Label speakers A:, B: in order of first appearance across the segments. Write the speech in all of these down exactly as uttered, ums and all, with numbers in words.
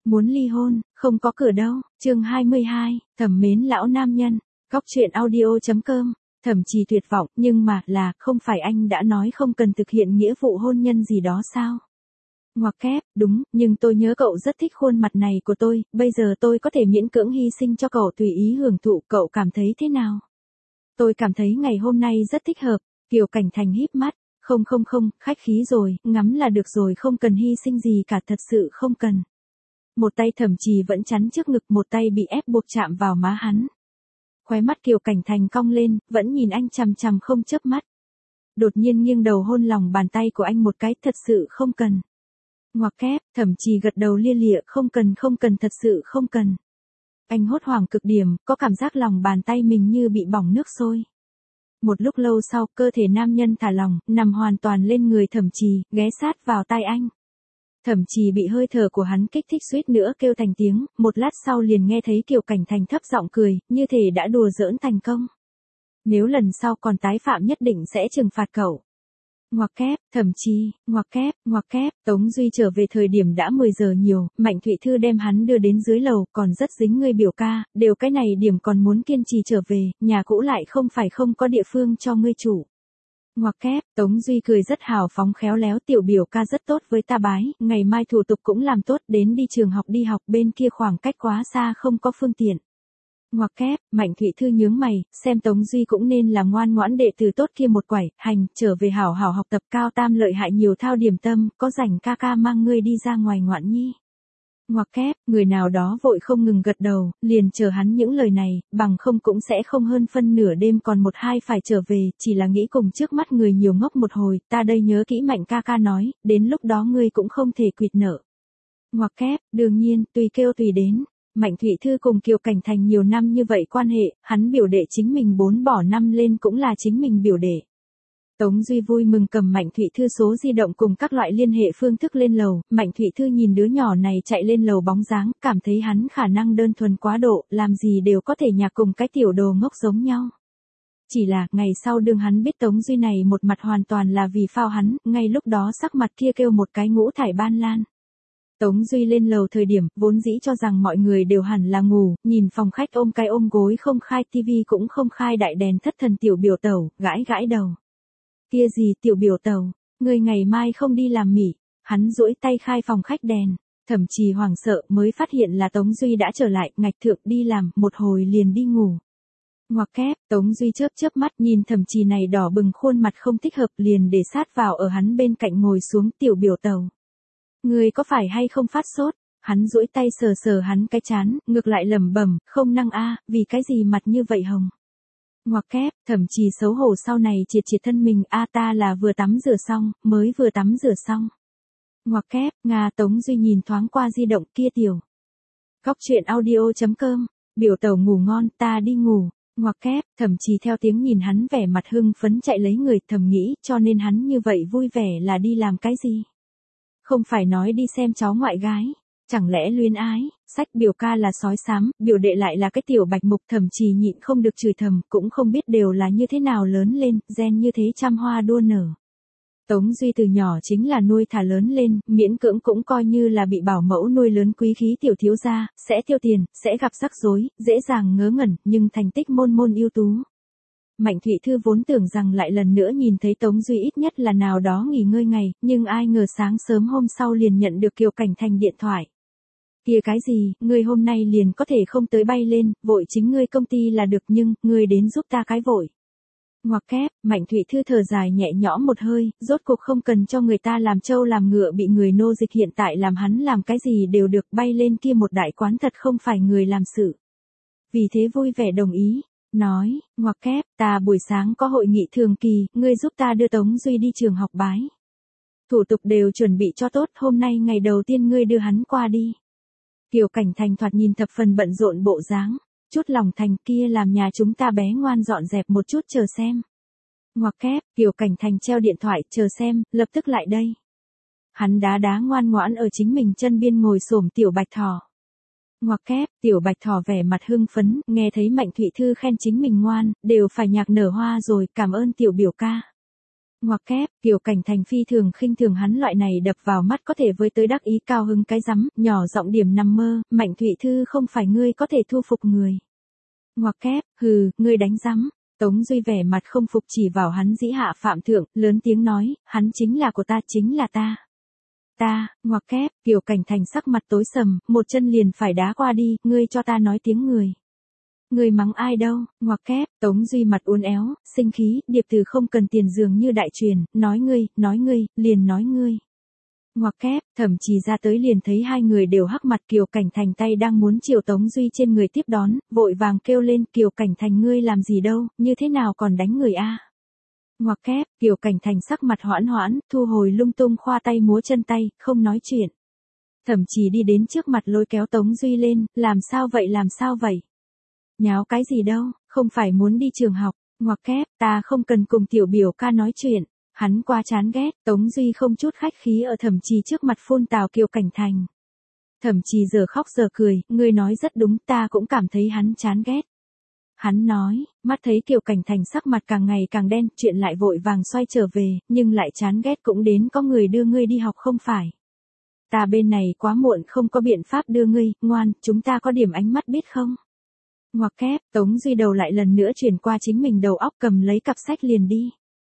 A: Muốn ly hôn, không có cửa đâu. Chương hai mươi hai, thẩm mến lão nam nhân. Góc truyện audio chấm com. Thẩm Trì tuyệt vọng, nhưng mà là, không phải anh đã nói không cần thực hiện nghĩa vụ hôn nhân gì đó sao? Ngoặc kép, đúng, nhưng tôi nhớ cậu rất thích khuôn mặt này của tôi, bây giờ tôi có thể miễn cưỡng hy sinh cho cậu tùy ý hưởng thụ, cậu cảm thấy thế nào? Tôi cảm thấy ngày hôm nay rất thích hợp. Kiều Cảnh Thành híp mắt, không không không, khách khí rồi, ngắm là được rồi, không cần hy sinh gì cả, thật sự không cần. Một tay Thẩm Trì vẫn chắn trước ngực, một tay bị ép buộc chạm vào má hắn. Khóe mắt Kiều Cảnh Thành cong lên, vẫn nhìn anh chằm chằm không chớp mắt. Đột nhiên nghiêng đầu hôn lòng bàn tay của anh một cái, thật sự không cần. Ngoặc kép, Thẩm Trì gật đầu lia lịa, không cần không cần, thật sự không cần. Anh hốt hoảng cực điểm, có cảm giác lòng bàn tay mình như bị bỏng nước sôi. Một lúc lâu sau, cơ thể nam nhân thả lỏng, nằm hoàn toàn lên người Thẩm Trì, ghé sát vào tai anh. Thẩm Trì bị hơi thở của hắn kích thích suýt nữa kêu thành tiếng, một lát sau liền nghe thấy Kiều Cảnh Thành thấp giọng cười, như thể đã đùa giỡn thành công. Nếu lần sau còn tái phạm nhất định sẽ trừng phạt cậu. Ngoặc kép, Thẩm Trì, ngoặc kép, ngoặc kép, Tống Duy trở về thời điểm đã mười giờ nhiều, Mạnh Thụy Thư đem hắn đưa đến dưới lầu, còn rất dính ngươi biểu ca, đều cái này điểm còn muốn kiên trì trở về, nhà cũ lại không phải không có địa phương cho ngươi chủ. Ngoặc kép, Tống Duy cười rất hào phóng khéo léo, tiểu biểu ca rất tốt với ta bái, ngày mai thủ tục cũng làm tốt, đến đi trường học đi học, bên kia khoảng cách quá xa không có phương tiện. Ngoặc kép, Mạnh Thụy Thư nhướng mày, xem Tống Duy cũng nên là ngoan ngoãn đệ tử tốt kia một quải, hành, trở về hảo hảo học tập, cao tam lợi hại nhiều thao điểm tâm, có rảnh ca ca mang ngươi đi ra ngoài ngoạn nhi. Ngoặc kép, người nào đó vội không ngừng gật đầu, liền chờ hắn những lời này, bằng không cũng sẽ không hơn phân nửa đêm còn một hai phải trở về, chỉ là nghĩ cùng trước mắt người nhiều ngốc một hồi, ta đây nhớ kỹ Mạnh ca ca nói, đến lúc đó ngươi cũng không thể quỵt nợ. Ngoặc kép, đương nhiên, tùy kêu tùy đến. Mạnh Thụy Thư cùng Kiều Cảnh Thành nhiều năm như vậy quan hệ, hắn biểu đệ chính mình bốn bỏ năm lên cũng là chính mình biểu đệ. Tống Duy vui mừng cầm Mạnh Thụy Thư số di động cùng các loại liên hệ phương thức lên lầu, Mạnh Thụy Thư nhìn đứa nhỏ này chạy lên lầu bóng dáng, cảm thấy hắn khả năng đơn thuần quá độ, làm gì đều có thể nhạc cùng cái tiểu đồ ngốc giống nhau. Chỉ là, ngày sau đương hắn biết Tống Duy này một mặt hoàn toàn là vì phao hắn, ngay lúc đó sắc mặt kia kêu một cái ngũ thải ban lan. Tống Duy lên lầu thời điểm, vốn dĩ cho rằng mọi người đều hẳn là ngủ, nhìn phòng khách ôm cái ôm gối không khai tivi cũng không khai đại đèn thất thần tiểu biểu tẩu, gãi gãi đầu. Kia gì tiểu biểu tẩu, người ngày mai không đi làm mỉ, hắn duỗi tay khai phòng khách đèn, Thẩm Trì hoảng sợ mới phát hiện là Tống Duy đã trở lại, ngạch thượng đi làm, một hồi liền đi ngủ. Ngoặc kép, Tống Duy chớp chớp mắt nhìn Thẩm Trì này đỏ bừng khuôn mặt không thích hợp liền để sát vào ở hắn bên cạnh ngồi xuống, tiểu biểu tẩu. Người có phải hay không phát sốt? Hắn duỗi tay sờ sờ hắn cái chán, ngược lại lẩm bẩm, không năng a, vì cái gì mặt như vậy hồng. Ngoặc kép, Thẩm Trì xấu hổ sau này triệt triệt thân mình, a ta là vừa tắm rửa xong, mới vừa tắm rửa xong. Ngoặc kép, Nga. Tống Duy nhìn thoáng qua di động kia tiểu. Góc truyện audio chấm com, biểu tẩu ngủ ngon, ta đi ngủ. Ngoặc kép, Thẩm Trì theo tiếng nhìn hắn vẻ mặt hưng phấn chạy lấy người, thầm nghĩ, cho nên hắn như vậy vui vẻ là đi làm cái gì? Không phải nói đi xem cháu ngoại gái, chẳng lẽ luyến ái, sách biểu ca là sói xám, biểu đệ lại là cái tiểu bạch mục, Thẩm Trì nhịn không được chửi thầm, cũng không biết đều là như thế nào lớn lên, gen như thế trăm hoa đua nở. Tống Duy từ nhỏ chính là nuôi thả lớn lên, miễn cưỡng cũng coi như là bị bảo mẫu nuôi lớn quý khí tiểu thiếu gia, sẽ tiêu tiền, sẽ gặp rắc rối, dễ dàng ngớ ngẩn, nhưng thành tích môn môn ưu tú. Mạnh Thụy Thư vốn tưởng rằng lại lần nữa nhìn thấy Tống Duy ít nhất là nào đó nghỉ ngơi ngày, nhưng ai ngờ sáng sớm hôm sau liền nhận được Kiều Cảnh Thành điện thoại. Kia cái gì, ngươi hôm nay liền có thể không tới bay lên, vội chính ngươi công ty là được nhưng, ngươi đến giúp ta cái vội. Ngoặc kép, Mạnh Thụy Thư thở dài nhẹ nhõm một hơi, rốt cuộc không cần cho người ta làm trâu làm ngựa bị người nô dịch, hiện tại làm hắn làm cái gì đều được, bay lên kia một đại quán thật không phải người làm sự. Vì thế vui vẻ đồng ý. Nói, ngoặc kép, ta buổi sáng có hội nghị thường kỳ, ngươi giúp ta đưa Tống Duy đi trường học bái. Thủ tục đều chuẩn bị cho tốt, hôm nay ngày đầu tiên ngươi đưa hắn qua đi. Kiều Cảnh Thành thoạt nhìn thập phần bận rộn bộ dáng, chút lòng thành kia làm nhà chúng ta bé ngoan dọn dẹp một chút chờ xem. Ngoặc kép, Kiều Cảnh Thành treo điện thoại, chờ xem, lập tức lại đây. Hắn đá đá ngoan ngoãn ở chính mình chân biên ngồi xổm tiểu bạch thỏ. Ngoặc kép, tiểu bạch thỏ vẻ mặt hưng phấn, nghe thấy Mạnh Thụy Thư khen chính mình ngoan, đều phải nhạc nở hoa rồi, cảm ơn tiểu biểu ca. Ngoặc kép, Kiều Cảnh Thành phi thường khinh thường hắn loại này đập vào mắt có thể với tới đắc ý cao hứng cái rắm, nhỏ giọng điểm nằm mơ, Mạnh Thụy Thư không phải ngươi có thể thu phục người. Ngoặc kép, hừ, ngươi đánh rắm. Tống Duy vẻ mặt không phục chỉ vào hắn dĩ hạ phạm thượng, lớn tiếng nói, hắn chính là của ta, chính là ta. Ta, ngoặc kép, Kiều Cảnh Thành sắc mặt tối sầm, một chân liền phải đá qua đi, ngươi cho ta nói tiếng người. Ngươi mắng ai đâu, ngoặc kép, Tống Duy mặt uốn éo, sinh khí, điệp từ không cần tiền dường như đại truyền, nói ngươi, nói ngươi, liền nói ngươi. Ngoặc kép, Thẩm Trì ra tới liền thấy hai người đều hắc mặt, Kiều Cảnh Thành tay đang muốn chiều Tống Duy trên người tiếp đón, vội vàng kêu lên, Kiều Cảnh Thành ngươi làm gì đâu, như thế nào còn đánh người a? Ngoặc kép, Kiều Cảnh Thành sắc mặt hoãn hoãn, thu hồi lung tung khoa tay múa chân tay, không nói chuyện. Thẩm Trì đi đến trước mặt lôi kéo Tống Duy lên, làm sao vậy làm sao vậy? Nháo cái gì đâu, không phải muốn đi trường học, ngoặc kép, ta không cần cùng tiểu biểu ca nói chuyện. Hắn quá chán ghét, Tống Duy không chút khách khí ở Thẩm Trì trước mặt phun tào Kiều Cảnh Thành. Thẩm Trì giờ khóc giờ cười, ngươi nói rất đúng, ta cũng cảm thấy hắn chán ghét. Hắn nói, mắt thấy Kiều Cảnh Thành sắc mặt càng ngày càng đen, chuyện lại vội vàng xoay trở về, nhưng lại chán ghét cũng đến có người đưa ngươi đi học không phải. Ta bên này quá muộn không có biện pháp đưa ngươi, ngoan, chúng ta có điểm ánh mắt biết không? Ngoặc kép, Tống Duy đầu lại lần nữa chuyển qua chính mình đầu óc cầm lấy cặp sách liền đi.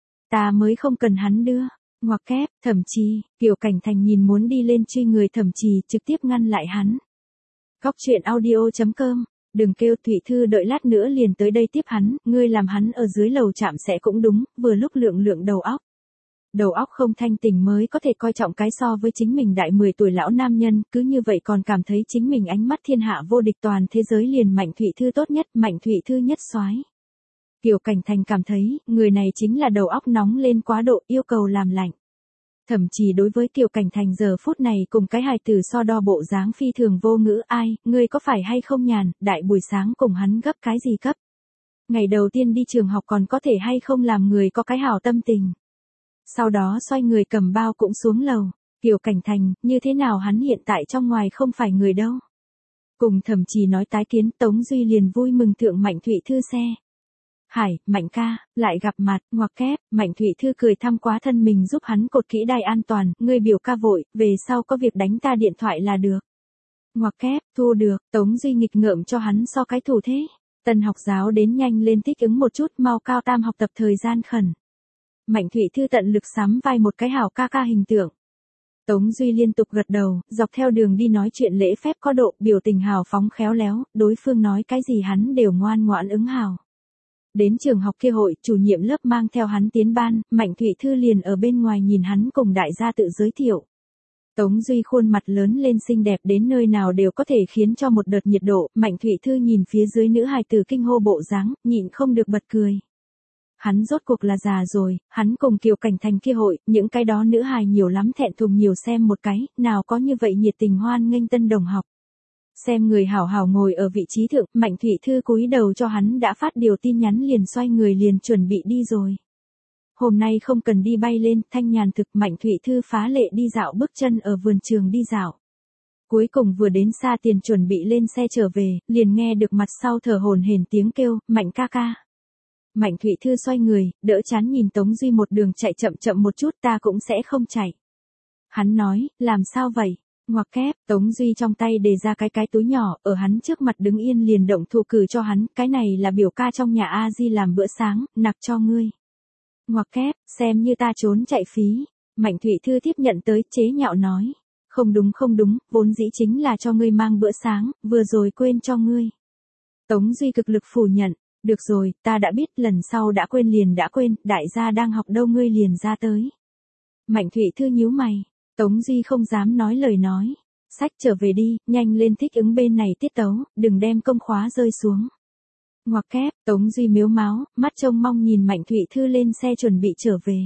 A: Ta mới không cần hắn đưa. Ngoặc kép, Thẩm Trì, Kiều Cảnh Thành nhìn muốn đi lên truy người Thẩm Trì trực tiếp ngăn lại hắn. Góc truyện audio chấm com, đừng kêu Thụy Thư đợi lát nữa liền tới đây tiếp hắn, ngươi làm hắn ở dưới lầu chạm sẽ cũng đúng, vừa lúc lượng lượng đầu óc. Đầu óc không thanh tỉnh mới có thể coi trọng cái so với chính mình đại mười tuổi lão nam nhân, cứ như vậy còn cảm thấy chính mình ánh mắt thiên hạ vô địch toàn thế giới liền Mạnh Thụy Thư tốt nhất, Mạnh Thụy Thư nhất soái. Kiều Cảnh Thành cảm thấy, người này chính là đầu óc nóng lên quá độ, yêu cầu làm lạnh. Thậm chí đối với Kiều Cảnh Thành giờ phút này cùng cái hài tử so đo bộ dáng phi thường vô ngữ, ai, ngươi có phải hay không nhàn, đại buổi sáng cùng hắn gấp cái gì cấp. Ngày đầu tiên đi trường học còn có thể hay không làm người có cái hảo tâm tình. Sau đó xoay người cầm bao cũng xuống lầu, Kiều Cảnh Thành, như thế nào hắn hiện tại trong ngoài không phải người đâu. Cùng Thẩm Trì nói tái kiến, Tống Duy liền vui mừng thượng Mạnh Thụy Thư xe. Hải, Mạnh ca, lại gặp mặt, ngoặc kép, Mạnh Thụy Thư cười thăm quá thân mình giúp hắn cột kỹ đai an toàn, ngươi biểu ca vội, về sau có việc đánh ta điện thoại là được. Ngoặc kép, thu được, Tống Duy nghịch ngợm cho hắn so cái thủ thế. Tân học giáo đến nhanh lên thích ứng một chút, mau cao tam học tập thời gian khẩn. Mạnh Thụy Thư tận lực sắm vai một cái hảo ca ca hình tượng. Tống Duy liên tục gật đầu, dọc theo đường đi nói chuyện lễ phép có độ, biểu tình hào phóng khéo léo, đối phương nói cái gì hắn đều ngoan ngoãn ứng hào. Đến trường học kia hội, chủ nhiệm lớp mang theo hắn tiến ban, Mạnh Thụy Thư liền ở bên ngoài nhìn hắn cùng đại gia tự giới thiệu. Tống Duy khuôn mặt lớn lên xinh đẹp đến nơi nào đều có thể khiến cho một đợt nhiệt độ, Mạnh Thụy Thư nhìn phía dưới nữ hài tử kinh hô bộ dáng, nhịn không được bật cười. Hắn rốt cuộc là già rồi, hắn cùng Kiều Cảnh Thành kia hội, những cái đó nữ hài nhiều lắm thẹn thùng nhiều xem một cái, nào có như vậy nhiệt tình hoan nghênh tân đồng học. Xem người hảo hảo ngồi ở vị trí thượng, Mạnh Thụy Thư cúi đầu cho hắn đã phát điều tin nhắn liền xoay người liền chuẩn bị đi rồi. Hôm nay không cần đi bay lên, thanh nhàn thực, Mạnh Thụy Thư phá lệ đi dạo bước chân ở vườn trường đi dạo. Cuối cùng vừa đến xa tiền chuẩn bị lên xe trở về, liền nghe được mặt sau thở hổn hển tiếng kêu, Mạnh ca ca. Mạnh Thụy Thư xoay người, đỡ chán nhìn Tống Duy một đường chạy chậm chậm một chút, ta cũng sẽ không chạy. Hắn nói, làm sao vậy? Ngoặc kép, Tống Duy trong tay đề ra cái cái túi nhỏ, ở hắn trước mặt đứng yên liền động thủ cử cho hắn, cái này là biểu ca trong nhà A Di làm bữa sáng, nặc cho ngươi. Ngoặc kép, xem như ta trốn chạy phí. Mạnh Thụy Thư tiếp nhận tới, chế nhạo nói. Không đúng không đúng, vốn dĩ chính là cho ngươi mang bữa sáng, vừa rồi quên cho ngươi. Tống Duy cực lực phủ nhận. Được rồi, ta đã biết, lần sau đã quên liền đã quên, đại gia đang học đâu ngươi liền ra tới. Mạnh Thụy Thư nhíu mày, Tống Duy không dám nói lời nói. Sách trở về đi, nhanh lên thích ứng bên này tiết tấu, đừng đem công khóa rơi xuống. Ngoặc kép, Tống Duy miếu máu, mắt trông mong nhìn Mạnh Thụy Thư lên xe chuẩn bị trở về.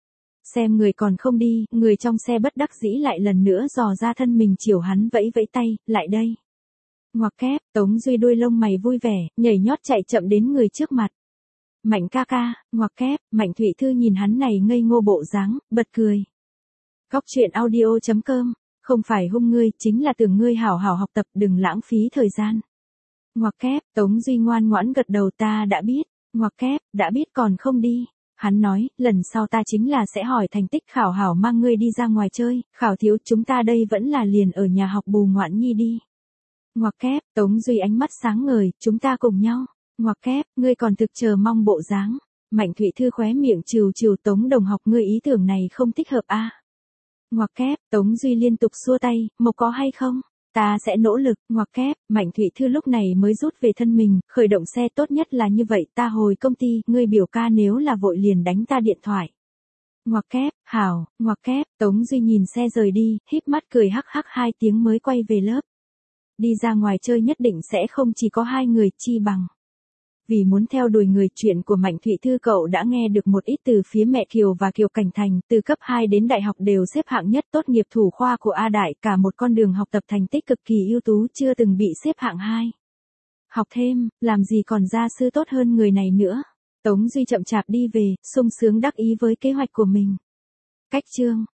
A: Xem người còn không đi, người trong xe bất đắc dĩ lại lần nữa dò ra thân mình chiều hắn vẫy vẫy tay, lại đây. Ngoặc kép, Tống Duy đuôi lông mày vui vẻ, nhảy nhót chạy chậm đến người trước mặt. Mạnh ca ca, ngoặc kép, Mạnh Thụy Thư nhìn hắn này ngây ngô bộ dáng, bật cười. Góc truyện audio chấm com, không phải hung ngươi, chính là tưởng ngươi hảo hảo học tập, đừng lãng phí thời gian. Ngoặc kép, Tống Duy ngoan ngoãn gật đầu, ta đã biết, ngoặc kép, đã biết còn không đi. Hắn nói, lần sau ta chính là sẽ hỏi thành tích khảo hảo mang ngươi đi ra ngoài chơi, khảo thiếu chúng ta đây vẫn là liền ở nhà học bù ngoạn nhi đi. Ngoặc kép, Tống Duy ánh mắt sáng ngời, chúng ta cùng nhau. Ngoặc kép, ngươi còn thực chờ mong bộ dáng. Mạnh Thụy Thư khóe miệng trừ trừ Tống đồng học ngươi ý tưởng này không thích hợp a. À? Ngoặc kép, Tống Duy liên tục xua tay, Mộc có hay không? Ta sẽ nỗ lực, ngoặc kép, Mạnh Thụy Thư lúc này mới rút về thân mình, khởi động xe tốt nhất là như vậy, ta hồi công ty, ngươi biểu ca nếu là vội liền đánh ta điện thoại. Ngoặc kép, hảo, ngoặc kép, Tống Duy nhìn xe rời đi, híp mắt cười hắc hắc hai tiếng mới quay về lớp. Đi ra ngoài chơi nhất định sẽ không chỉ có hai người, chi bằng. Vì muốn theo đuổi người, chuyện của Mạnh Thụy Thư cậu đã nghe được một ít từ phía mẹ Kiều và Kiều Cảnh Thành, từ cấp hai đến đại học đều xếp hạng nhất, tốt nghiệp thủ khoa của A Đại, cả một con đường học tập thành tích cực kỳ ưu tú, chưa từng bị xếp hạng hai. Học thêm, làm gì còn gia sư tốt hơn người này nữa. Tống Duy chậm chạp đi về, sung sướng đắc ý với kế hoạch của mình. Cách chương